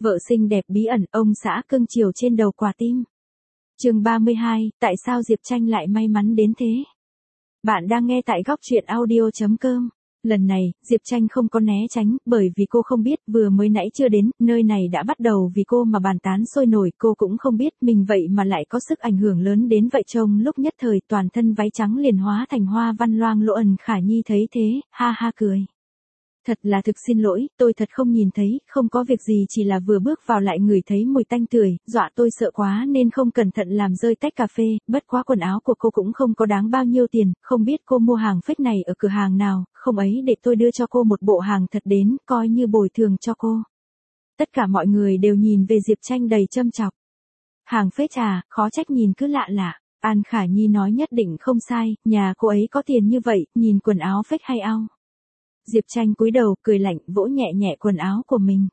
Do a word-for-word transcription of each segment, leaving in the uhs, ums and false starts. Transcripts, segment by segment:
Vợ xinh đẹp bí ẩn, ông xã cưng chiều trên đầu quả tim. Chương ba mươi hai, tại sao Diệp Tranh lại may mắn đến thế? Bạn đang nghe tại góc truyện audio chấm com. Lần này, Diệp Tranh không có né tránh, bởi vì cô không biết, vừa mới nãy chưa đến, nơi này đã bắt đầu vì cô mà bàn tán sôi nổi, cô cũng không biết, mình vậy mà lại có sức ảnh hưởng lớn đến vậy. Trông lúc nhất thời toàn thân váy trắng liền hóa thành hoa văn loang lỗ. Ẩn Khả Nhi thấy thế, ha ha cười. Thật là thực xin lỗi, tôi thật không nhìn thấy, không có việc gì, chỉ là vừa bước vào lại ngửi thấy mùi tanh tưởi, dọa tôi sợ quá nên không cẩn thận làm rơi tách cà phê, bất quá quần áo của cô cũng không có đáng bao nhiêu tiền, không biết cô mua hàng fake này ở cửa hàng nào, không ấy để tôi đưa cho cô một bộ hàng thật đến, coi như bồi thường cho cô. Tất cả mọi người đều nhìn về Diệp Tranh đầy châm chọc. Hàng fake à, khó trách nhìn cứ lạ lạ. An Khả Nhi nói nhất định không sai, nhà cô ấy có tiền như vậy, nhìn quần áo fake hay ao. Diệp Tranh cúi đầu, cười lạnh, vỗ nhẹ nhẹ quần áo của mình.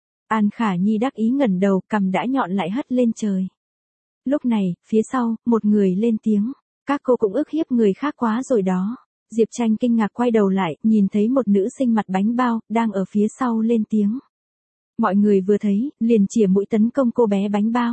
An Khả Nhi đắc ý ngẩng đầu, cằm đã nhọn lại hất lên trời. Lúc này, phía sau, một người lên tiếng. Các cô cũng ức hiếp người khác quá rồi đó. Diệp Tranh kinh ngạc quay đầu lại, nhìn thấy một nữ sinh mặt bánh bao, đang ở phía sau lên tiếng. Mọi người vừa thấy, liền chĩa mũi tấn công cô bé bánh bao.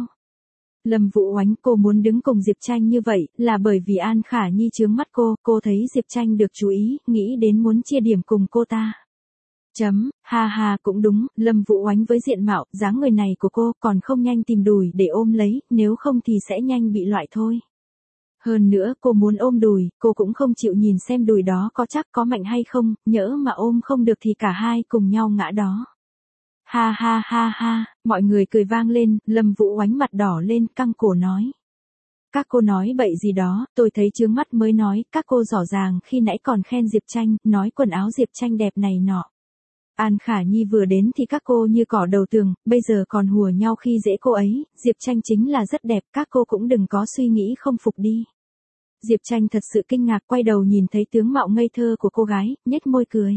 Lâm Vũ Oánh, cô muốn đứng cùng Diệp Tranh như vậy, là bởi vì An Khả Nhi chướng mắt cô, cô thấy Diệp Tranh được chú ý, nghĩ đến muốn chia điểm cùng cô ta. Chấm, ha ha, cũng đúng, Lâm Vũ Oánh với diện mạo, dáng người này của cô, còn không nhanh tìm đùi để ôm lấy, nếu không thì sẽ nhanh bị loại thôi. Hơn nữa, cô muốn ôm đùi, cô cũng không chịu nhìn xem đùi đó có chắc có mạnh hay không, nhỡ mà ôm không được thì cả hai cùng nhau ngã đó. Ha ha ha ha, mọi người cười vang lên, Lâm Vũ Oánh mặt đỏ lên, căng cổ nói. Các cô nói bậy gì đó, tôi thấy chướng mắt mới nói, các cô rõ ràng khi nãy còn khen Diệp Tranh, nói quần áo Diệp Tranh đẹp này nọ. An Khả Nhi vừa đến thì các cô như cỏ đầu tường, bây giờ còn hùa nhau khi dễ cô ấy, Diệp Tranh chính là rất đẹp, các cô cũng đừng có suy nghĩ không phục đi. Diệp Tranh thật sự kinh ngạc, quay đầu nhìn thấy tướng mạo ngây thơ của cô gái, nhếch môi cười.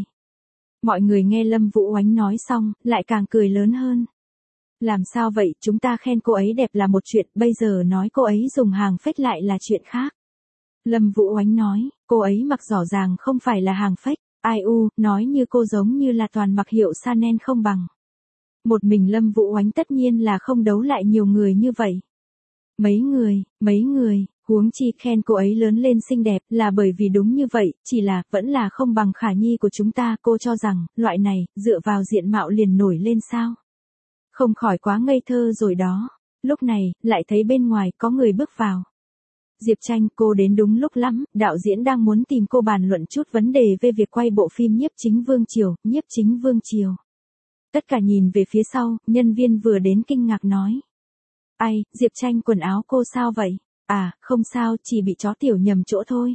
Mọi người nghe Lâm Vũ Oánh nói xong, lại càng cười lớn hơn. Làm sao vậy, chúng ta khen cô ấy đẹp là một chuyện, bây giờ nói cô ấy dùng hàng fake lại là chuyện khác. Lâm Vũ Oánh nói, cô ấy mặc rõ ràng không phải là hàng fake, ai u, nói như cô giống như là toàn mặc hiệu Chanel không bằng. Một mình Lâm Vũ Oánh tất nhiên là không đấu lại nhiều người như vậy. Mấy người, mấy người. Huống chi khen cô ấy lớn lên xinh đẹp là bởi vì đúng như vậy, chỉ là, vẫn là không bằng Khả Nhi của chúng ta, cô cho rằng, loại này, dựa vào diện mạo liền nổi lên sao? Không khỏi quá ngây thơ rồi đó. Lúc này, lại thấy bên ngoài có người bước vào. Diệp Tranh, cô đến đúng lúc lắm, đạo diễn đang muốn tìm cô bàn luận chút vấn đề về việc quay bộ phim Nhiếp Chính Vương Triều, Nhiếp Chính Vương Triều. Tất cả nhìn về phía sau, nhân viên vừa đến kinh ngạc nói. Ai, Diệp Tranh quần áo cô sao vậy? À, không sao, chỉ bị chó tiểu nhầm chỗ thôi.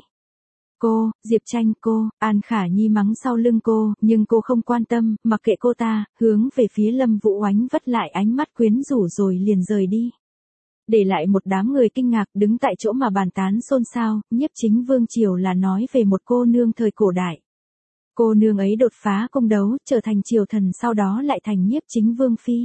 Cô, Diệp Tranh, cô, An Khả Nhi mắng sau lưng cô, nhưng cô không quan tâm, mặc kệ cô ta, hướng về phía Lâm Vũ Oánh vất lại ánh mắt quyến rũ rồi liền rời đi. Để lại một đám người kinh ngạc đứng tại chỗ mà bàn tán xôn xao, Nhiếp Chính Vương Triều là nói về một cô nương thời cổ đại. Cô nương ấy đột phá cung đấu, trở thành triều thần, sau đó lại thành Nhiếp Chính Vương Phi.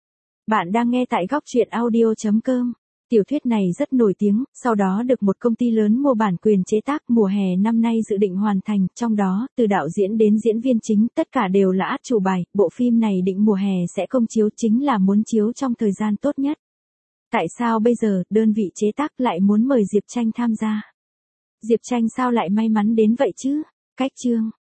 Bạn đang nghe tại góc truyện audio chấm com. Tiểu thuyết này rất nổi tiếng, sau đó được một công ty lớn mua bản quyền chế tác, mùa hè năm nay dự định hoàn thành, trong đó, từ đạo diễn đến diễn viên chính, tất cả đều là át chủ bài, bộ phim này định mùa hè sẽ công chiếu, chính là muốn chiếu trong thời gian tốt nhất. Tại sao bây giờ, đơn vị chế tác lại muốn mời Diệp Tranh tham gia? Diệp Tranh sao lại may mắn đến vậy chứ? Cách chương.